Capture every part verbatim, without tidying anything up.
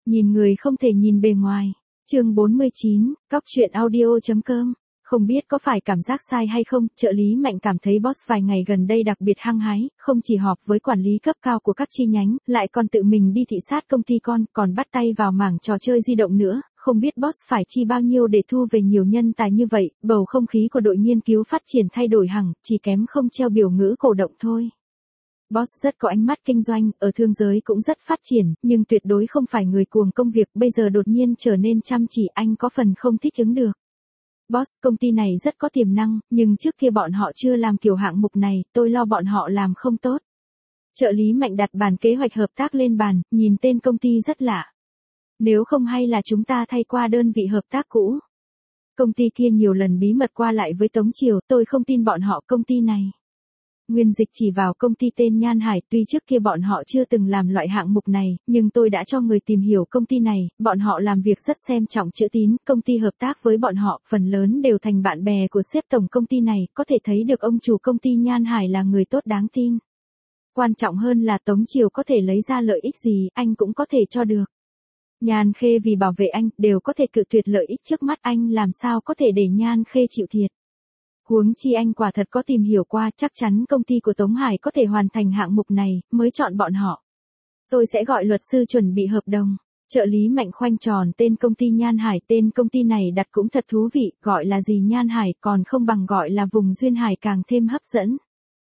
Nhìn người không thể nhìn bề ngoài. Chương bốn mươi chín, cóc truyện audio chấm com. Không biết có phải cảm giác sai hay không, trợ lý Mạnh cảm thấy boss vài ngày gần đây đặc biệt hăng hái, không chỉ họp với quản lý cấp cao của các chi nhánh, lại còn tự mình đi thị sát công ty con, còn bắt tay vào mảng trò chơi di động nữa, không biết boss phải chi bao nhiêu để thu về nhiều nhân tài như vậy, bầu không khí của đội nghiên cứu phát triển thay đổi hẳn, chỉ kém không treo biểu ngữ cổ động thôi. Boss rất có ánh mắt kinh doanh, ở thương giới cũng rất phát triển, nhưng tuyệt đối không phải người cuồng công việc, bây giờ đột nhiên trở nên chăm chỉ, anh có phần không thích ứng được. Boss, công ty này rất có tiềm năng, nhưng trước kia bọn họ chưa làm kiểu hạng mục này, tôi lo bọn họ làm không tốt. Trợ lý Mạnh đặt bản kế hoạch hợp tác lên bàn, nhìn tên công ty rất lạ. Nếu không hay là chúng ta thay qua đơn vị hợp tác cũ. Công ty kia nhiều lần bí mật qua lại với Tống Triều, tôi không tin bọn họ công ty này. Nguyên Dịch chỉ vào công ty tên Nhan Hải, tuy trước kia bọn họ chưa từng làm loại hạng mục này, nhưng tôi đã cho người tìm hiểu công ty này, bọn họ làm việc rất xem trọng chữ tín, công ty hợp tác với bọn họ, phần lớn đều thành bạn bè của sếp tổng công ty này, có thể thấy được ông chủ công ty Nhan Hải là người tốt đáng tin. Quan trọng hơn là Tống Triều có thể lấy ra lợi ích gì, anh cũng có thể cho được. Nhan Khê vì bảo vệ anh, đều có thể cự tuyệt lợi ích trước mắt anh, làm sao có thể để Nhan Khê chịu thiệt. Huống chi anh quả thật có tìm hiểu qua, chắc chắn công ty của Tống Hải có thể hoàn thành hạng mục này, mới chọn bọn họ. Tôi sẽ gọi luật sư chuẩn bị hợp đồng. Trợ lý Mạnh khoanh tròn tên công ty Nhan Hải, tên công ty này đặt cũng thật thú vị, gọi là gì Nhan Hải, còn không bằng gọi là vùng Duyên Hải càng thêm hấp dẫn.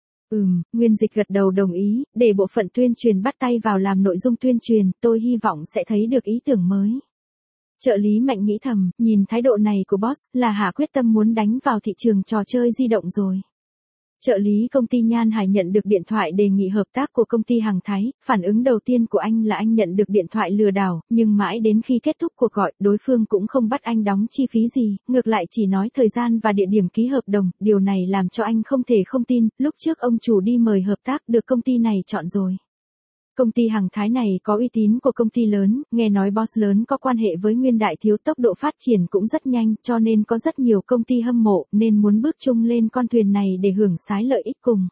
Ừm, Nguyên Dịch gật đầu đồng ý, để bộ phận tuyên truyền bắt tay vào làm nội dung tuyên truyền, tôi hy vọng sẽ thấy được ý tưởng mới. Trợ lý Mạnh nghĩ thầm, nhìn thái độ này của boss, là hạ quyết tâm muốn đánh vào thị trường trò chơi di động rồi. Trợ lý công ty Nhan Hải nhận được điện thoại đề nghị hợp tác của công ty Hằng Thái, phản ứng đầu tiên của anh là anh nhận được điện thoại lừa đảo, nhưng mãi đến khi kết thúc cuộc gọi, đối phương cũng không bắt anh đóng chi phí gì, ngược lại chỉ nói thời gian và địa điểm ký hợp đồng, điều này làm cho anh không thể không tin, lúc trước ông chủ đi mời hợp tác được công ty này chọn rồi. Công ty Hằng Thái này có uy tín của công ty lớn, nghe nói boss lớn có quan hệ với Nguyên Đại Thiếu, tốc độ phát triển cũng rất nhanh, cho nên có rất nhiều công ty hâm mộ, nên muốn bước chung lên con thuyền này để hưởng sái lợi ích cùng.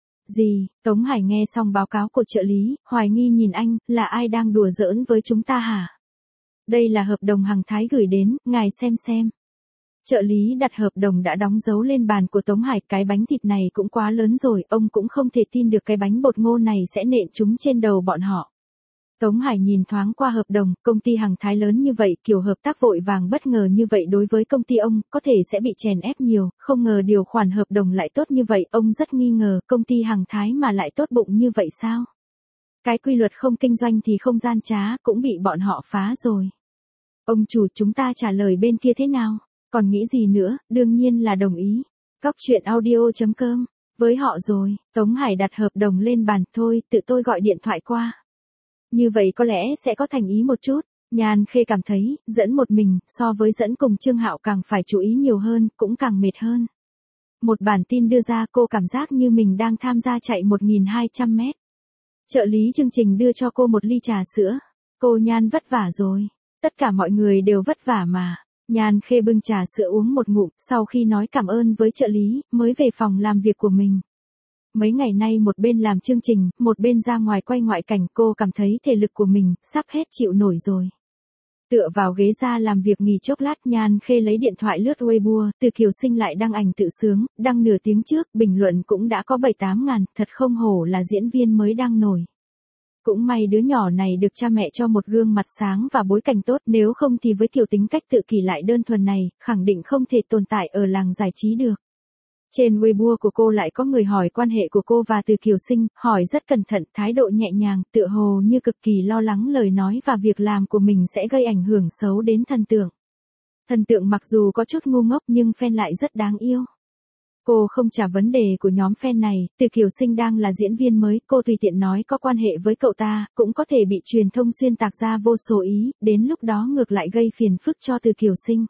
Gì? Tống Hải nghe xong báo cáo của trợ lý, hoài nghi nhìn anh, là ai đang đùa giỡn với chúng ta hả? Đây là hợp đồng Hằng Thái gửi đến, ngài xem xem. Trợ lý đặt hợp đồng đã đóng dấu lên bàn của Tống Hải, cái bánh thịt này cũng quá lớn rồi, ông cũng không thể tin được cái bánh bột ngô này sẽ nện chúng trên đầu bọn họ. Tống Hải nhìn thoáng qua hợp đồng, công ty Hằng Thái lớn như vậy, kiểu hợp tác vội vàng bất ngờ như vậy đối với công ty ông, có thể sẽ bị chèn ép nhiều, không ngờ điều khoản hợp đồng lại tốt như vậy, ông rất nghi ngờ, công ty Hằng Thái mà lại tốt bụng như vậy sao? Cái quy luật không kinh doanh thì không gian trá, cũng bị bọn họ phá rồi. Ông chủ, chúng ta trả lời bên kia thế nào? Còn nghĩ gì nữa, đương nhiên là đồng ý. Cóc truyện audio chấm com, với họ rồi, Tống Hải đặt hợp đồng lên bàn, thôi, tự tôi gọi điện thoại qua. Như vậy có lẽ sẽ có thành ý một chút. Nhan Khê cảm thấy, dẫn một mình, so với dẫn cùng Trương Hạo càng phải chú ý nhiều hơn, cũng càng mệt hơn. Một bản tin đưa ra, cô cảm giác như mình đang tham gia chạy một nghìn hai trăm mét. Trợ lý chương trình đưa cho cô một ly trà sữa. Cô Nhan vất vả rồi. Tất cả mọi người đều vất vả mà. Nhan Khê bưng trà sữa uống một ngụm, sau khi nói cảm ơn với trợ lý, mới về phòng làm việc của mình. Mấy ngày nay một bên làm chương trình, một bên ra ngoài quay ngoại cảnh, cô cảm thấy thể lực của mình sắp hết chịu nổi rồi. Tựa vào ghế ra làm việc nghỉ chốc lát, Nhan Khê lấy điện thoại lướt Weibo, Từ Kiều Sinh lại đăng ảnh tự sướng, đăng nửa tiếng trước, bình luận cũng đã có bảy tám ngàn, thật không hổ là diễn viên mới đăng nổi. Cũng may đứa nhỏ này được cha mẹ cho một gương mặt sáng và bối cảnh tốt, nếu không thì với kiểu tính cách tự kỷ lại đơn thuần này, khẳng định không thể tồn tại ở làng giải trí được. Trên Weibo của cô lại có người hỏi quan hệ của cô và Từ Kiều Sinh, hỏi rất cẩn thận, thái độ nhẹ nhàng, tựa hồ như cực kỳ lo lắng lời nói và việc làm của mình sẽ gây ảnh hưởng xấu đến thần tượng. Thần tượng mặc dù có chút ngu ngốc nhưng fan lại rất đáng yêu. Cô không trả vấn đề của nhóm fan này, Từ Kiều Sinh đang là diễn viên mới, cô tùy tiện nói có quan hệ với cậu ta, cũng có thể bị truyền thông xuyên tạc ra vô số ý, đến lúc đó ngược lại gây phiền phức cho Từ Kiều Sinh.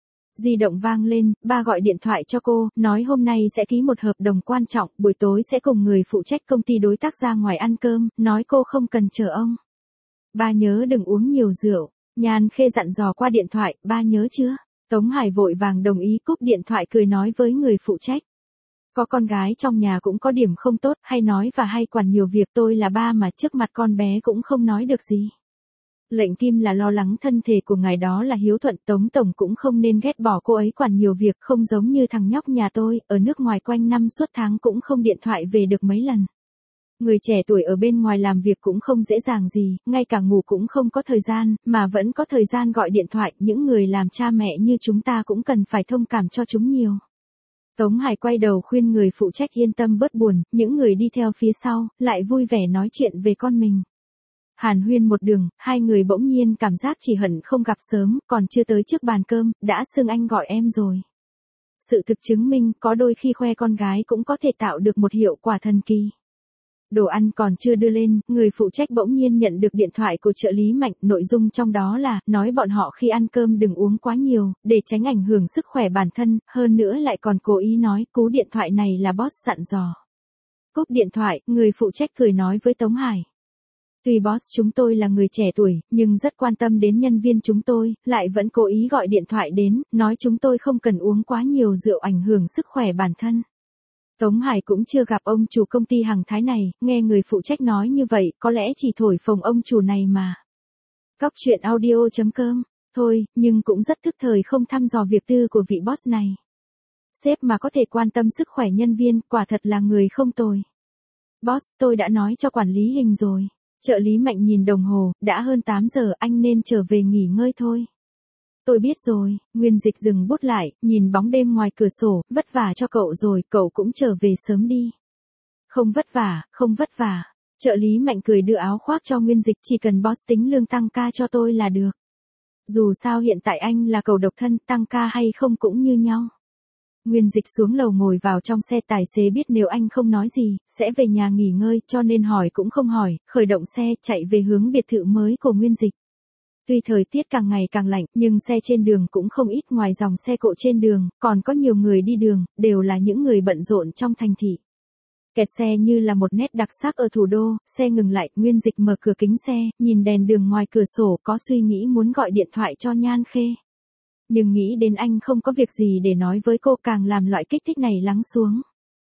Di động vang lên, ba gọi điện thoại cho cô, nói hôm nay sẽ ký một hợp đồng quan trọng, buổi tối sẽ cùng người phụ trách công ty đối tác ra ngoài ăn cơm, nói cô không cần chờ ông. Ba nhớ đừng uống nhiều rượu, Nhan Khê dặn dò qua điện thoại, ba nhớ chưa? Tống Hải vội vàng đồng ý cúp điện thoại cười nói với người phụ trách. Có con gái trong nhà cũng có điểm không tốt, hay nói và hay quản nhiều việc, tôi là ba mà trước mặt con bé cũng không nói được gì. Lệnh Kim là lo lắng thân thể của ngài, đó là hiếu thuận. Tống tổng cũng không nên ghét bỏ cô ấy quản nhiều việc, không giống như thằng nhóc nhà tôi, ở nước ngoài quanh năm suốt tháng cũng không điện thoại về được mấy lần. Người trẻ tuổi ở bên ngoài làm việc cũng không dễ dàng gì, ngay cả ngủ cũng không có thời gian, mà vẫn có thời gian gọi điện thoại. Những người làm cha mẹ như chúng ta cũng cần phải thông cảm cho chúng nhiều. Tống Hải quay đầu khuyên người phụ trách yên tâm bớt buồn, những người đi theo phía sau, lại vui vẻ nói chuyện về con mình. Hàn huyên một đường, hai người bỗng nhiên cảm giác chỉ hận không gặp sớm, còn chưa tới trước bàn cơm, đã xưng anh gọi em rồi. Sự thực chứng minh, có đôi khi khoe con gái cũng có thể tạo được một hiệu quả thần kỳ. Đồ ăn còn chưa đưa lên, người phụ trách bỗng nhiên nhận được điện thoại của trợ lý Mạnh, nội dung trong đó là, nói bọn họ khi ăn cơm đừng uống quá nhiều, để tránh ảnh hưởng sức khỏe bản thân, hơn nữa lại còn cố ý nói, cú điện thoại này là boss dặn dò. Cúp điện thoại, người phụ trách cười nói với Tống Hải. Tuy boss chúng tôi là người trẻ tuổi, nhưng rất quan tâm đến nhân viên chúng tôi, lại vẫn cố ý gọi điện thoại đến, nói chúng tôi không cần uống quá nhiều rượu ảnh hưởng sức khỏe bản thân. Tống Hải cũng chưa gặp ông chủ công ty hàng Thái này, nghe người phụ trách nói như vậy, có lẽ chỉ thổi phồng ông chủ này mà. Cóc truyện audio chấm com, thôi, nhưng cũng rất thức thời không thăm dò việc tư của vị boss này. Sếp mà có thể quan tâm sức khỏe nhân viên, quả thật là người không tồi. Boss, tôi đã nói cho quản lý hình rồi. Trợ lý Mạnh nhìn đồng hồ, đã hơn tám giờ, anh nên trở về nghỉ ngơi thôi. Tôi biết rồi, Nguyên Dịch dừng bút lại, nhìn bóng đêm ngoài cửa sổ, vất vả cho cậu rồi, cậu cũng trở về sớm đi. Không vất vả, không vất vả. Trợ lý Mạnh cười đưa áo khoác cho Nguyên Dịch, chỉ cần boss tính lương tăng ca cho tôi là được. Dù sao hiện tại anh là cậu độc thân, tăng ca hay không cũng như nhau. Nguyên Dịch xuống lầu ngồi vào trong xe, tài xế biết nếu anh không nói gì, sẽ về nhà nghỉ ngơi, cho nên hỏi cũng không hỏi, khởi động xe, chạy về hướng biệt thự mới của Nguyên Dịch. Tuy thời tiết càng ngày càng lạnh, nhưng xe trên đường cũng không ít, ngoài dòng xe cộ trên đường, còn có nhiều người đi đường, đều là những người bận rộn trong thành thị. Kẹt xe như là một nét đặc sắc ở thủ đô, xe ngừng lại, Nguyên Dịch mở cửa kính xe, nhìn đèn đường ngoài cửa sổ, có suy nghĩ muốn gọi điện thoại cho Nhan Khê. Nhưng nghĩ đến anh không có việc gì để nói với cô, càng làm loại kích thích này lắng xuống.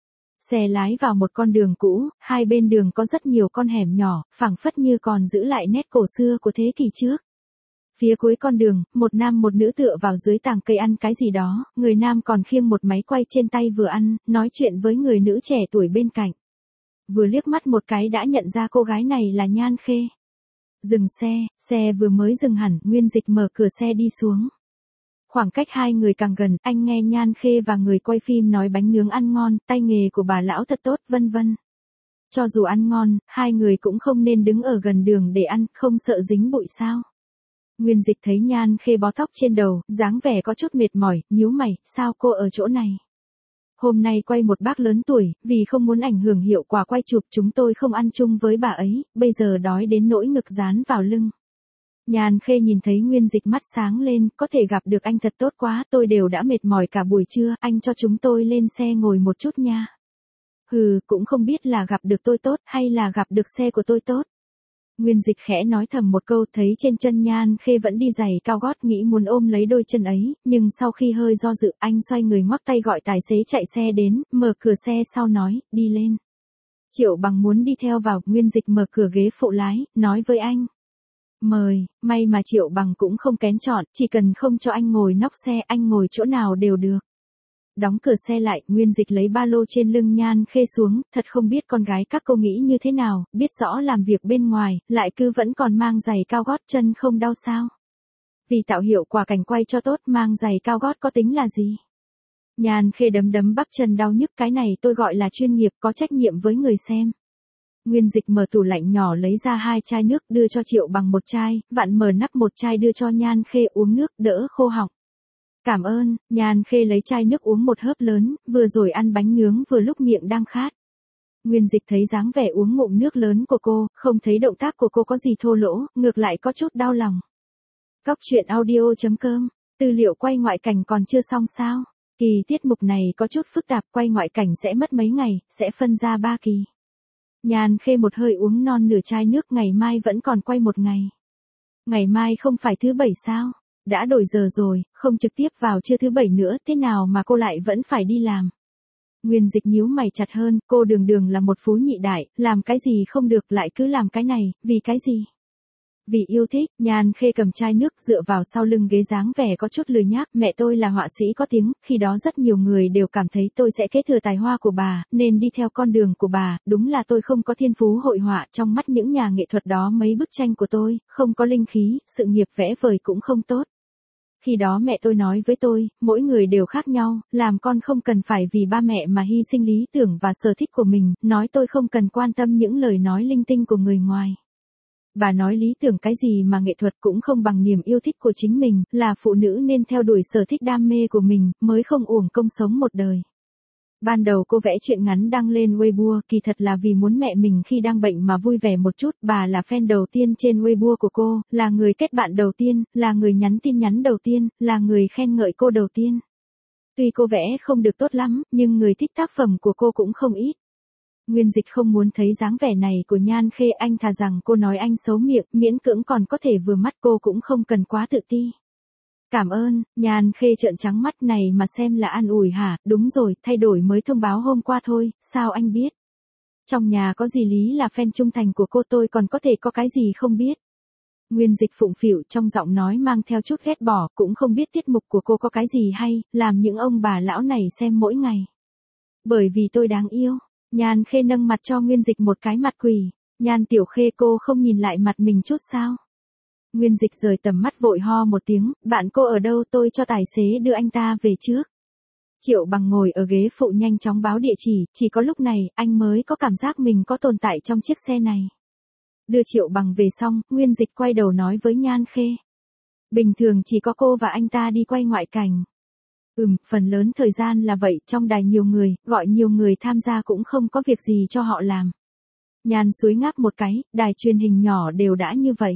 Xe lái vào một con đường cũ, hai bên đường có rất nhiều con hẻm nhỏ, phảng phất như còn giữ lại nét cổ xưa của thế kỷ trước. Phía cuối con đường, một nam một nữ tựa vào dưới tàng cây ăn cái gì đó, người nam còn khiêng một máy quay trên tay vừa ăn, nói chuyện với người nữ trẻ tuổi bên cạnh. Vừa liếc mắt một cái đã nhận ra cô gái này là Nhan Khê. Dừng xe, xe vừa mới dừng hẳn, Nguyên Dịch mở cửa xe đi xuống. Khoảng cách hai người càng gần, anh nghe Nhan Khê và người quay phim nói bánh nướng ăn ngon, tay nghề của bà lão thật tốt, vân vân. Cho dù ăn ngon, hai người cũng không nên đứng ở gần đường để ăn, không sợ dính bụi sao. Nguyên Dịch thấy Nhan Khê bó tóc trên đầu, dáng vẻ có chút mệt mỏi, nhíu mày, sao cô ở chỗ này? Hôm nay quay một bác lớn tuổi, vì không muốn ảnh hưởng hiệu quả quay chụp, chúng tôi không ăn chung với bà ấy, bây giờ đói đến nỗi ngực dán vào lưng. Nhan Khê nhìn thấy Nguyên Dịch mắt sáng lên, có thể gặp được anh thật tốt quá, tôi đều đã mệt mỏi cả buổi trưa, anh cho chúng tôi lên xe ngồi một chút nha. Hừ, cũng không biết là gặp được tôi tốt, hay là gặp được xe của tôi tốt. Nguyên Dịch khẽ nói thầm một câu, thấy trên chân Nhan Khê vẫn đi giày cao gót, nghĩ muốn ôm lấy đôi chân ấy, nhưng sau khi hơi do dự, anh xoay người ngoắc tay gọi tài xế chạy xe đến, mở cửa xe sau nói, đi lên. Triệu Bằng muốn đi theo vào, Nguyên Dịch mở cửa ghế phụ lái, nói với anh. Mời, may mà Triệu Bằng cũng không kén chọn, chỉ cần không cho anh ngồi nóc xe, anh ngồi chỗ nào đều được. Đóng cửa xe lại, Nguyên Dịch lấy ba lô trên lưng Nhan Khê xuống, thật không biết con gái các cô nghĩ như thế nào, biết rõ làm việc bên ngoài, lại cứ vẫn còn mang giày cao gót, chân không đau sao. Vì tạo hiệu quả cảnh quay cho tốt, mang giày cao gót có tính là gì? Nhan Khê đấm đấm bắp chân đau nhức, cái này tôi gọi là chuyên nghiệp, có trách nhiệm với người xem. Nguyên Dịch mở tủ lạnh nhỏ lấy ra hai chai nước, đưa cho Triệu Bằng một chai, vặn mở nắp một chai đưa cho Nhan Khê uống nước, đỡ khô họng. Cảm ơn, Nhan Khê lấy chai nước uống một hớp lớn, vừa rồi ăn bánh nướng vừa lúc miệng đang khát. Nguyên Dịch thấy dáng vẻ uống ngụm nước lớn của cô, không thấy động tác của cô có gì thô lỗ, ngược lại có chút đau lòng. Cóc truyện audio chấm com, tư liệu quay ngoại cảnh còn chưa xong sao? Kỳ tiết mục này có chút phức tạp, quay ngoại cảnh sẽ mất mấy ngày, sẽ phân ra ba kỳ. Nhan Khê một hơi uống non nửa chai nước, ngày mai vẫn còn quay một ngày. Ngày mai không phải thứ bảy sao? Đã đổi giờ rồi, không trực tiếp vào trưa thứ bảy nữa, thế nào mà cô lại vẫn phải đi làm? Nguyên Dịch nhíu mày chặt hơn, cô đường đường là một phú nhị đại, làm cái gì không được lại cứ làm cái này, vì cái gì? Vì yêu thích, Nhan Khê cầm chai nước dựa vào sau lưng ghế dáng vẻ có chút lười nhác, mẹ tôi là họa sĩ có tiếng, khi đó rất nhiều người đều cảm thấy tôi sẽ kế thừa tài hoa của bà, nên đi theo con đường của bà, đúng là tôi không có thiên phú hội họa, trong mắt những nhà nghệ thuật đó mấy bức tranh của tôi, không có linh khí, sự nghiệp vẽ vời cũng không tốt. Khi đó mẹ tôi nói với tôi, mỗi người đều khác nhau, làm con không cần phải vì ba mẹ mà hy sinh lý tưởng và sở thích của mình, nói tôi không cần quan tâm những lời nói linh tinh của người ngoài. Bà nói lý tưởng cái gì mà nghệ thuật cũng không bằng niềm yêu thích của chính mình, là phụ nữ nên theo đuổi sở thích đam mê của mình, mới không uổng công sống một đời. Ban đầu cô vẽ truyện ngắn đăng lên Weibo, kỳ thật là vì muốn mẹ mình khi đang bệnh mà vui vẻ một chút, bà là fan đầu tiên trên Weibo của cô, là người kết bạn đầu tiên, là người nhắn tin nhắn đầu tiên, là người khen ngợi cô đầu tiên. Tuy cô vẽ không được tốt lắm, nhưng người thích tác phẩm của cô cũng không ít. Nguyên Dịch không muốn thấy dáng vẻ này của Nhan Khê, anh thà rằng cô nói anh xấu miệng, miễn cưỡng còn có thể vừa mắt cô cũng không cần quá tự ti. Cảm ơn, Nhan Khê trợn trắng mắt này mà xem là an ủi hả, đúng rồi, thay đổi mới thông báo hôm qua thôi, sao anh biết? Trong nhà có gì Lý là fan trung thành của cô, tôi còn có thể có cái gì không biết? Nguyên Dịch phụng phịu, trong giọng nói mang theo chút ghét bỏ, cũng không biết tiết mục của cô có cái gì hay, làm những ông bà lão này xem mỗi ngày. Bởi vì tôi đáng yêu. Nhan Khê nâng mặt cho Nguyên Dịch một cái mặt quỷ. Nhan Tiểu Khê, cô không nhìn lại mặt mình chút sao? Nguyên Dịch rời tầm mắt vội ho một tiếng, bạn cô ở đâu, tôi cho tài xế đưa anh ta về trước. Triệu Bằng ngồi ở ghế phụ nhanh chóng báo địa chỉ, chỉ có lúc này, anh mới có cảm giác mình có tồn tại trong chiếc xe này. Đưa Triệu Bằng về xong, Nguyên Dịch quay đầu nói với Nhan Khê. Bình thường chỉ có cô và anh ta đi quay ngoại cảnh. Ừm, phần lớn thời gian là vậy, trong đài nhiều người, gọi nhiều người tham gia cũng không có việc gì cho họ làm. Nhan Suối ngáp một cái, đài truyền hình nhỏ đều đã như vậy.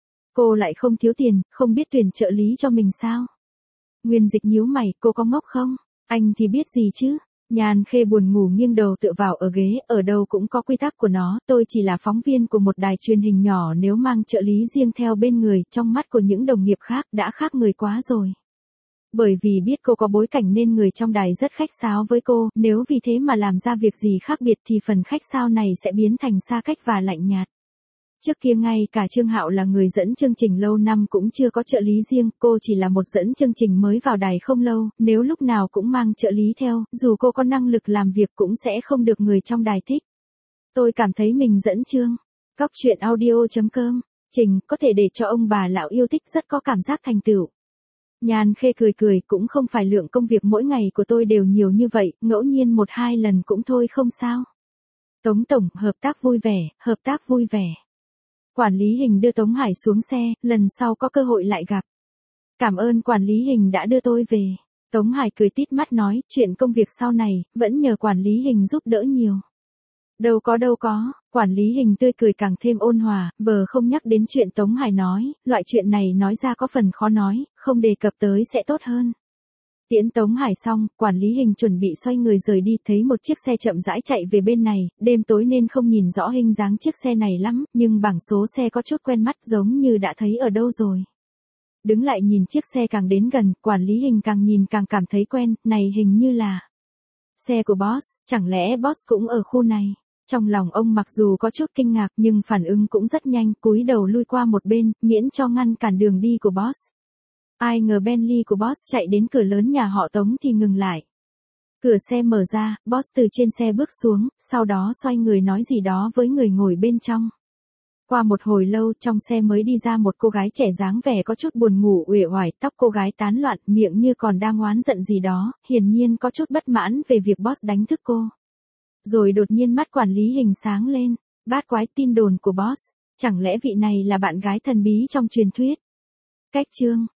Cô lại không thiếu tiền, không biết tuyển trợ lý cho mình sao? Nguyên Dịch nhíu mày, cô có ngốc không? Anh thì biết gì chứ? Nhan Khê buồn ngủ nghiêng đầu tựa vào ở ghế, ở đâu cũng có quy tắc của nó, tôi chỉ là phóng viên của một đài truyền hình nhỏ, nếu mang trợ lý riêng theo bên người, trong mắt của những đồng nghiệp khác đã khác người quá rồi. Bởi vì biết cô có bối cảnh nên người trong đài rất khách sáo với cô, nếu vì thế mà làm ra việc gì khác biệt thì phần khách sáo này sẽ biến thành xa cách và lạnh nhạt. Trước kia ngay cả Trương Hạo là người dẫn chương trình lâu năm cũng chưa có trợ lý riêng, cô chỉ là một dẫn chương trình mới vào đài không lâu, nếu lúc nào cũng mang trợ lý theo, dù cô có năng lực làm việc cũng sẽ không được người trong đài thích. Tôi cảm thấy mình dẫn chương. Góc truyện audio chấm com, trình, có thể để cho ông bà lão yêu thích, rất có cảm giác thành tựu. Nhan Khê cười cười, cũng không phải lượng công việc mỗi ngày của tôi đều nhiều như vậy, ngẫu nhiên một hai lần cũng thôi không sao. Tống Tổng, hợp tác vui vẻ, hợp tác vui vẻ. Quản lý Hình đưa Tống Hải xuống xe, lần sau có cơ hội lại gặp. Cảm ơn quản lý Hình đã đưa tôi về. Tống Hải cười tít mắt nói, chuyện công việc sau này, vẫn nhờ quản lý Hình giúp đỡ nhiều. Đâu có đâu có, quản lý Hình tươi cười càng thêm ôn hòa, vờ không nhắc đến chuyện Tống Hải nói, loại chuyện này nói ra có phần khó nói, không đề cập tới sẽ tốt hơn. Tiễn Tống Hải xong, quản lý Hình chuẩn bị xoay người rời đi, thấy một chiếc xe chậm rãi chạy về bên này, đêm tối nên không nhìn rõ hình dáng chiếc xe này lắm, nhưng bảng số xe có chút quen mắt, giống như đã thấy ở đâu rồi. Đứng lại nhìn chiếc xe càng đến gần, quản lý Hình càng nhìn càng cảm thấy quen, này hình như là xe của boss, chẳng lẽ boss cũng ở khu này? Trong lòng ông mặc dù có chút kinh ngạc nhưng phản ứng cũng rất nhanh, cúi đầu lui qua một bên, miễn cho ngăn cản đường đi của boss. Ai ngờ Bentley của boss chạy đến cửa lớn nhà họ Tống thì ngừng lại. Cửa xe mở ra, boss từ trên xe bước xuống, sau đó xoay người nói gì đó với người ngồi bên trong. Qua một hồi lâu, trong xe mới đi ra một cô gái trẻ dáng vẻ có chút buồn ngủ uể oải, tóc cô gái tán loạn, miệng như còn đang oán giận gì đó, hiển nhiên có chút bất mãn về việc boss đánh thức cô. Rồi đột nhiên mắt quản lý Hình sáng lên, bát quái, tin đồn của boss, chẳng lẽ vị này là bạn gái thần bí trong truyền thuyết? Cách chương